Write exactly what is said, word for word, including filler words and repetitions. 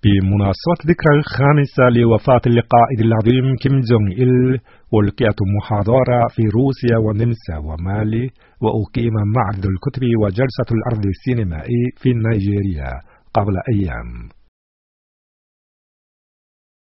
بمناسبة الذكرى الخامسة لوفاة القائد العظيم كيم جونغ إل، ألقيت محاضرة في روسيا والنمسا ومالي، وأقيم معرض الكتب وجلسة العرض السينمائي في نيجيريا قبل أيام.